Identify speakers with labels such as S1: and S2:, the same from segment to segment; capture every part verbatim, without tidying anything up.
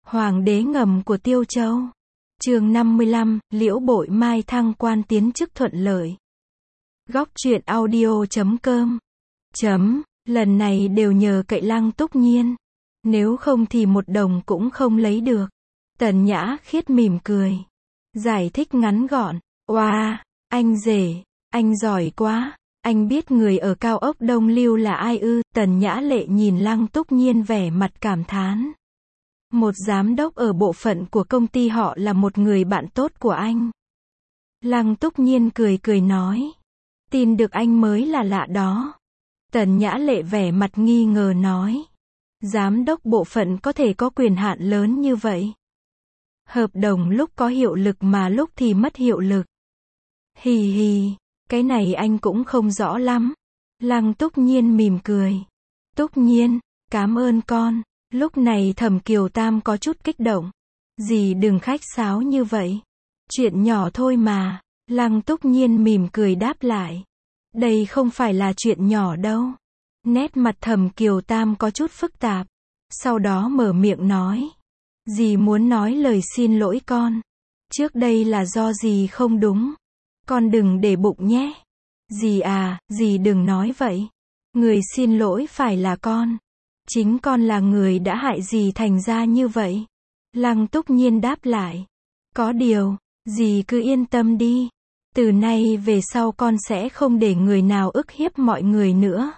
S1: Hoàng đế ngầm của Tiêu Châu. Chương năm mươi lăm, Liễu Bội Mai thăng quan tiến chức thuận lợi. Góc truyện audio chấm com. Chấm, lần này đều nhờ cậy Lăng Túc Nhiên. Nếu không thì một đồng cũng không lấy được. Tần Nhã Khiết mỉm cười. Giải thích ngắn gọn. Oa, wow, anh rể, anh giỏi quá. Anh biết người ở cao ốc Đông Lưu là ai ư? Tần Nhã Lệ nhìn Lăng Túc Nhiên vẻ mặt cảm thán. Một giám đốc ở bộ phận của công ty họ là một người bạn tốt của anh. Lăng Túc Nhiên cười cười nói. Tin được anh mới là lạ đó. Tần Nhã Lệ vẻ mặt nghi ngờ nói. Giám đốc bộ phận có thể có quyền hạn lớn như vậy. Hợp đồng lúc có hiệu lực mà lúc thì mất hiệu lực. Hì hì, cái này anh cũng không rõ lắm. Lăng Túc Nhiên mỉm cười. Túc Nhiên, cảm ơn con. Lúc này Thẩm Kiều Tam có chút kích động. Dì đừng khách sáo như vậy. Chuyện nhỏ thôi mà. Lăng Túc Nhiên mỉm cười đáp lại. Đây không phải là chuyện nhỏ đâu. Nét mặt Thẩm Kiều Tam có chút phức tạp. Sau đó mở miệng nói. Dì muốn nói lời xin lỗi con. Trước đây là do dì không đúng. Con đừng để bụng nhé. Dì à, dì đừng nói vậy. Người xin lỗi phải là con. Chính con là người đã hại dì thành ra như vậy. Lăng Túc Nhiên đáp lại. Có điều, dì cứ yên tâm đi. Từ nay về sau con sẽ không để người nào ức hiếp mọi người nữa.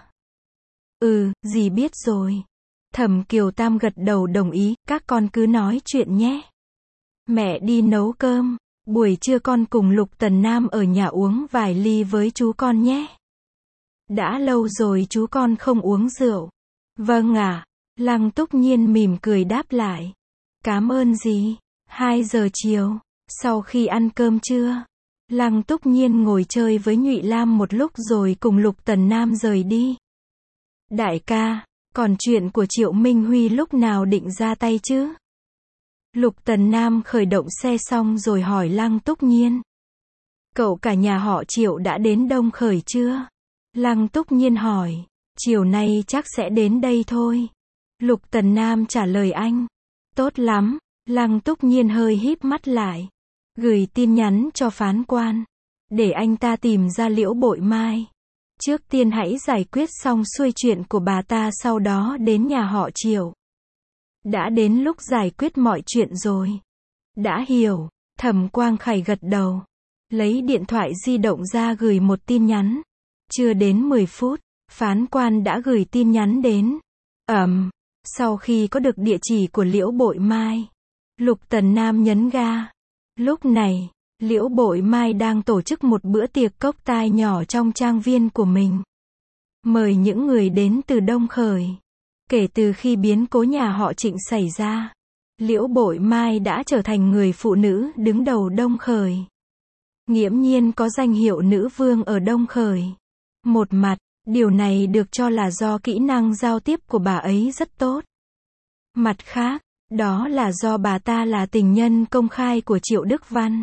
S1: Ừ, dì biết rồi. Thẩm Kiều Tam gật đầu đồng ý, các con cứ nói chuyện nhé. Mẹ đi nấu cơm, buổi trưa con cùng Lục Tần Nam ở nhà uống vài ly với chú con nhé. Đã lâu rồi chú con không uống rượu. Vâng ạ, à. Lăng Túc Nhiên mỉm cười đáp lại. Cảm ơn dì. Hai giờ chiều, sau khi ăn cơm trưa, Lăng Túc Nhiên ngồi chơi với Nhụy Lam một lúc rồi cùng Lục Tần Nam rời đi. Đại ca, còn chuyện của Triệu Minh Huy lúc nào định ra tay chứ? Lục Tần Nam khởi động xe xong rồi hỏi Lăng Túc Nhiên. Cậu cả nhà họ Triệu đã đến Đông Khởi chưa? Lăng Túc Nhiên hỏi. Chiều nay chắc sẽ đến đây thôi. Lục Tần Nam trả lời anh. Tốt lắm. Lăng Túc Nhiên hơi híp mắt lại. Gửi tin nhắn cho phán quan. Để anh ta tìm ra Liễu Bội Mai. Trước tiên hãy giải quyết xong xuôi chuyện của bà ta, sau đó đến nhà họ Triệu. Đã đến lúc giải quyết mọi chuyện rồi. Đã hiểu. Thẩm Quang Khải gật đầu. Lấy điện thoại di động ra gửi một tin nhắn. Chưa đến mười phút. Phán quan đã gửi tin nhắn đến. Ẩm. Um, sau khi có được địa chỉ của Liễu Bội Mai, Lục Tần Nam nhấn ga. Lúc này, Liễu Bội Mai đang tổ chức một bữa tiệc cốc tai nhỏ trong trang viên của mình. Mời những người đến từ Đông Khởi. Kể từ khi biến cố nhà họ Trịnh xảy ra, Liễu Bội Mai đã trở thành người phụ nữ đứng đầu Đông Khởi. Nghiễm nhiên có danh hiệu nữ vương ở Đông Khởi. Một mặt, điều này được cho là do kỹ năng giao tiếp của bà ấy rất tốt. Mặt khác, đó là do bà ta là tình nhân công khai của Triệu Đức Văn.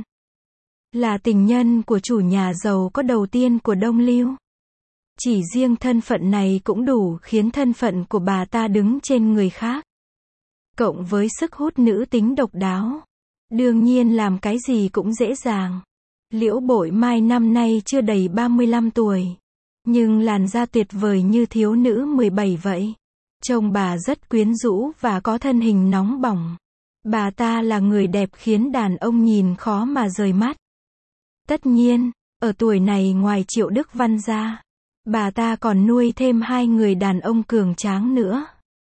S1: Là tình nhân của chủ nhà giàu có đầu tiên của Đông Lưu. Chỉ riêng thân phận này cũng đủ khiến thân phận của bà ta đứng trên người khác. Cộng với sức hút nữ tính độc đáo. Đương nhiên làm cái gì cũng dễ dàng. Liễu Bội Mai năm nay chưa đầy ba mươi lăm tuổi. Nhưng làn da tuyệt vời như thiếu nữ mười bảy vậy. Trông bà rất quyến rũ và có thân hình nóng bỏng. Bà ta là người đẹp khiến đàn ông nhìn khó mà rời mắt. Tất nhiên, ở tuổi này ngoài Triệu Đức Văn ra, bà ta còn nuôi thêm hai người đàn ông cường tráng nữa.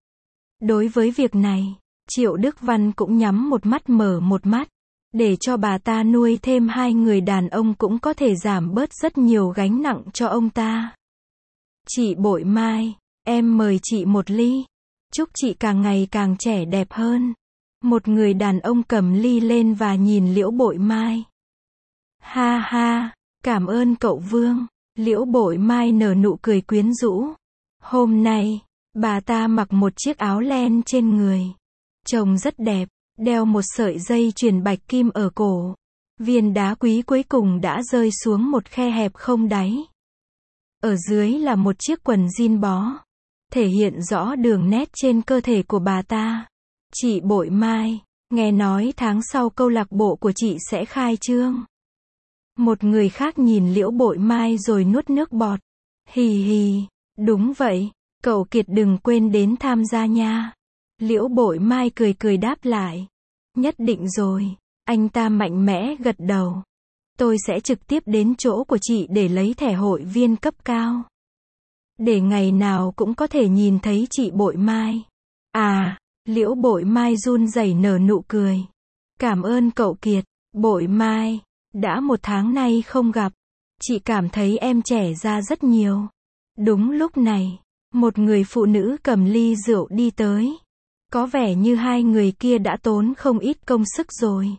S1: Đối với việc này, Triệu Đức Văn cũng nhắm một mắt mở một mắt. Để cho bà ta nuôi thêm hai người đàn ông cũng có thể giảm bớt rất nhiều gánh nặng cho ông ta. Chị Bội Mai, em mời chị một ly. Chúc chị càng ngày càng trẻ đẹp hơn. Một người đàn ông cầm ly lên và nhìn Liễu Bội Mai. Ha ha, cảm ơn cậu Vương. Liễu Bội Mai nở nụ cười quyến rũ. Hôm nay, bà ta mặc một chiếc áo len trên người. Trông rất đẹp. Đeo một sợi dây chuyền bạch kim ở cổ. Viên đá quý cuối cùng đã rơi xuống một khe hẹp không đáy. Ở dưới là một chiếc quần jean bó. Thể hiện rõ đường nét trên cơ thể của bà ta. Chị Bội Mai, Nghe nói tháng sau câu lạc bộ của chị sẽ khai trương. Một người khác nhìn Liễu Bội Mai rồi nuốt nước bọt. Hì hì, đúng vậy, cậu Kiệt đừng quên đến tham gia nha. Liễu Bội Mai cười cười đáp lại. Nhất định rồi, anh ta mạnh mẽ gật đầu. Tôi sẽ trực tiếp đến chỗ của chị để lấy thẻ hội viên cấp cao. Để ngày nào cũng có thể nhìn thấy chị Bội Mai. À, Liễu Bội Mai run rẩy nở nụ cười. Cảm ơn cậu Kiệt, Bội Mai. Đã một tháng nay không gặp, chị cảm thấy em trẻ ra rất nhiều. Đúng lúc này, một người phụ nữ cầm ly rượu đi tới. Có vẻ như hai người kia đã tốn không ít công sức rồi.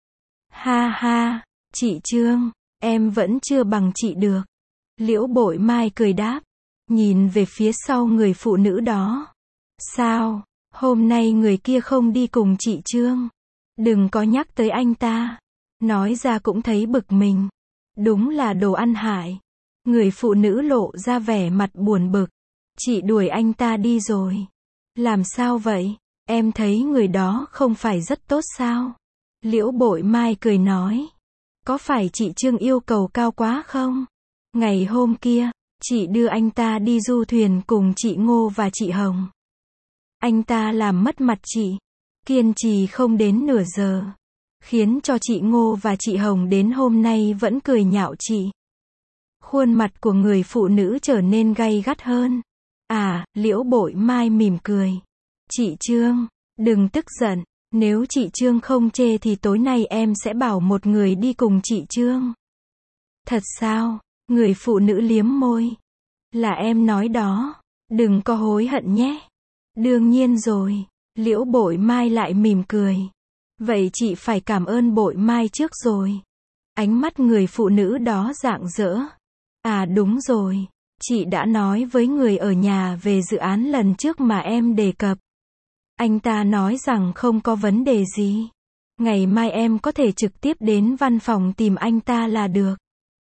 S1: Ha ha, chị Trương, em vẫn chưa bằng chị được. Liễu Bội Mai cười đáp, nhìn về phía sau người phụ nữ đó. Sao, hôm nay người kia không đi cùng chị Trương? Đừng có nhắc tới anh ta. Nói ra cũng thấy bực mình. Đúng là đồ ăn hại. Người phụ nữ lộ ra vẻ mặt buồn bực. Chị đuổi anh ta đi rồi. Làm sao vậy? Em thấy người đó không phải rất tốt sao? Liễu Bội Mai cười nói. Có phải chị Trương yêu cầu cao quá không? Ngày hôm kia, chị đưa anh ta đi du thuyền cùng chị Ngô và chị Hồng. Anh ta làm mất mặt chị. Kiên trì không đến nửa giờ. Khiến cho chị Ngô và chị Hồng đến hôm nay vẫn cười nhạo chị. Khuôn mặt của người phụ nữ trở nên gay gắt hơn. À, Liễu Bội Mai mỉm cười. Chị Trương, đừng tức giận. Nếu chị Trương không chê thì tối nay em sẽ bảo một người đi cùng chị Trương. Thật sao? Người phụ nữ liếm môi. Là em nói đó. Đừng có hối hận nhé. Đương nhiên rồi. Liễu Bội Mai lại mỉm cười. Vậy chị phải cảm ơn Bội Mai trước rồi. Ánh mắt người phụ nữ đó rạng rỡ. À đúng rồi. Chị đã nói với người ở nhà về dự án lần trước mà em đề cập. Anh ta nói rằng không có vấn đề gì. Ngày mai em có thể trực tiếp đến văn phòng tìm anh ta là được.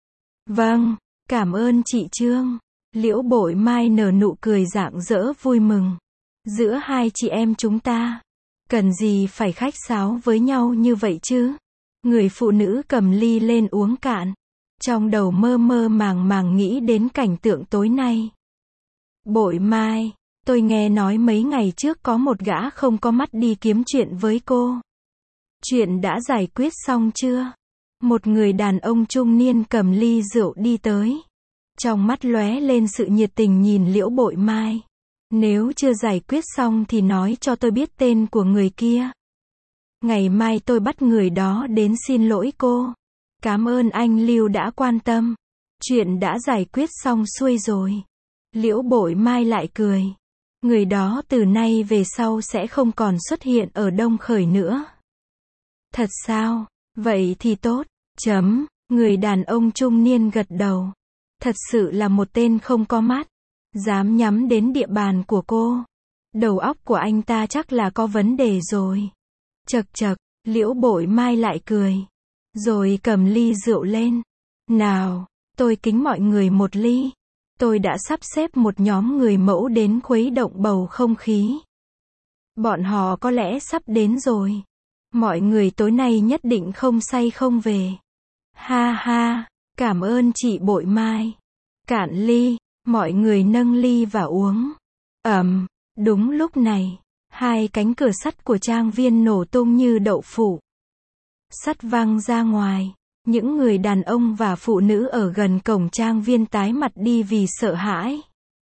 S1: Vâng, cảm ơn chị Trương. Liễu Bội Mai nở nụ cười rạng rỡ vui mừng. Giữa hai chị em chúng ta, cần gì phải khách sáo với nhau như vậy chứ? Người phụ nữ cầm ly lên uống cạn. Trong đầu mơ mơ màng màng nghĩ đến cảnh tượng tối nay. Bội Mai, tôi nghe nói mấy ngày trước có một gã không có mắt đi kiếm chuyện với cô. Chuyện đã giải quyết xong chưa? Một người đàn ông trung niên cầm ly rượu đi tới. Trong mắt lóe lên sự nhiệt tình nhìn Liễu Bội Mai. Nếu chưa giải quyết xong thì nói cho tôi biết tên của người kia. Ngày mai tôi bắt người đó đến xin lỗi cô. Cảm ơn anh Lưu đã quan tâm. Chuyện đã giải quyết xong xuôi rồi. Liễu Bội Mai lại cười. Người đó từ nay về sau sẽ không còn xuất hiện ở Đông Khởi nữa. Thật sao? Vậy thì tốt. Chấm. Người đàn ông trung niên gật đầu. Thật sự là một tên không có mắt. Dám nhắm đến địa bàn của cô. Đầu óc của anh ta chắc là có vấn đề rồi. Chậc chậc, Liễu Bội Mai lại cười. Rồi cầm ly rượu lên. Nào, tôi kính mọi người một ly. Tôi đã sắp xếp một nhóm người mẫu đến khuấy động bầu không khí. Bọn họ có lẽ sắp đến rồi. Mọi người tối nay nhất định không say không về. Ha ha, cảm ơn chị Bội Mai. Cạn ly, mọi người nâng ly và uống. Ầm, đúng lúc này, hai cánh cửa sắt của trang viên nổ tung như đậu phụ. Sắt văng ra ngoài. Những người đàn ông và phụ nữ ở gần cổng trang viên tái mặt đi vì sợ hãi.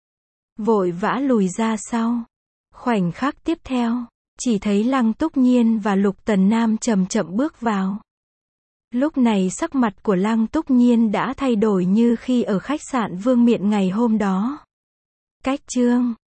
S1: Vội vã lùi ra sau. Khoảnh khắc tiếp theo, chỉ thấy Lăng Túc Nhiên và Lục Tần Nam chậm chậm bước vào. Lúc này sắc mặt của Lăng Túc Nhiên đã thay đổi như khi ở khách sạn Vương Miện ngày hôm đó. Cách Trương,